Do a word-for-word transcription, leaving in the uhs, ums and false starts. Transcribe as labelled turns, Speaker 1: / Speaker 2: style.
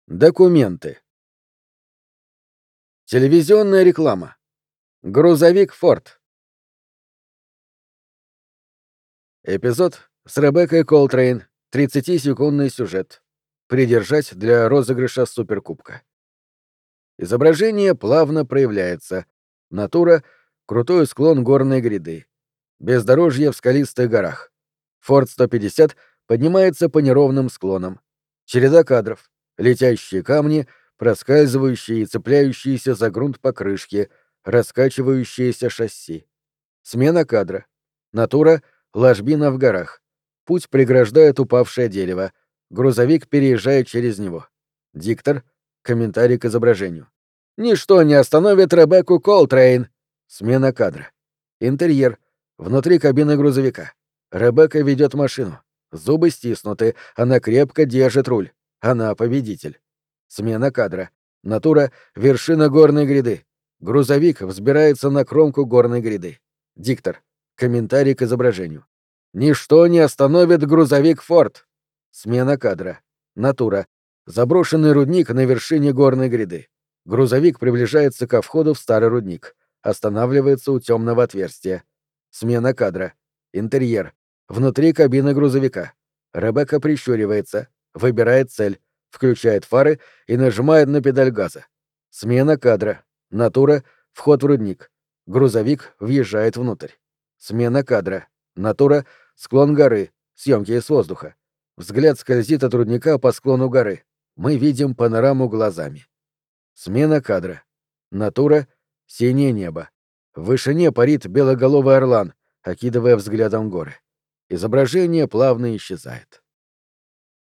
Speaker 1: Документы. Телевизионная реклама. Грузовик Форд. Эпизод с Ребеккой Колтрейн. тридцатисекундный сюжет. Придержать для розыгрыша суперкубка. Изображение плавно проявляется. Натура — крутой склон горной гряды. Бездорожье в скалистых горах. Форд сто пятьдесят поднимается по неровным склонам. Череда кадров. Летящие камни, проскальзывающие и цепляющиеся за грунт покрышки, раскачивающиеся шасси. Смена кадра. Натура — ложбина в горах. Путь преграждает упавшее дерево. Грузовик переезжает через него. Диктор — комментарий к изображению. «Ничто не остановит Ребекку Колтрейн!» Смена кадра. Интерьер. Внутри кабины грузовика. Ребекка ведет машину. Зубы стиснуты, она крепко держит руль. Она победитель. Смена кадра. Натура — вершина горной гряды. Грузовик взбирается на кромку горной гряды. Диктор. Комментарий к изображению. «Ничто не остановит грузовик Форд!» Смена кадра. Натура. Заброшенный рудник на вершине горной гряды. Грузовик приближается ко входу в старый рудник. Останавливается у темного отверстия. Смена кадра. Интерьер. Внутри кабины грузовика. Ребекка прищуривается, выбирает цель, включает фары и нажимает на педаль газа. Смена кадра. Натура — вход в рудник. Грузовик въезжает внутрь. Смена кадра. Натура — склон горы, съемки с воздуха. Взгляд скользит от рудника по склону горы. Мы видим панораму глазами. Смена кадра. Натура — синее небо. В вышине парит белоголовый орлан, окидывая взглядом горы. Изображение плавно исчезает.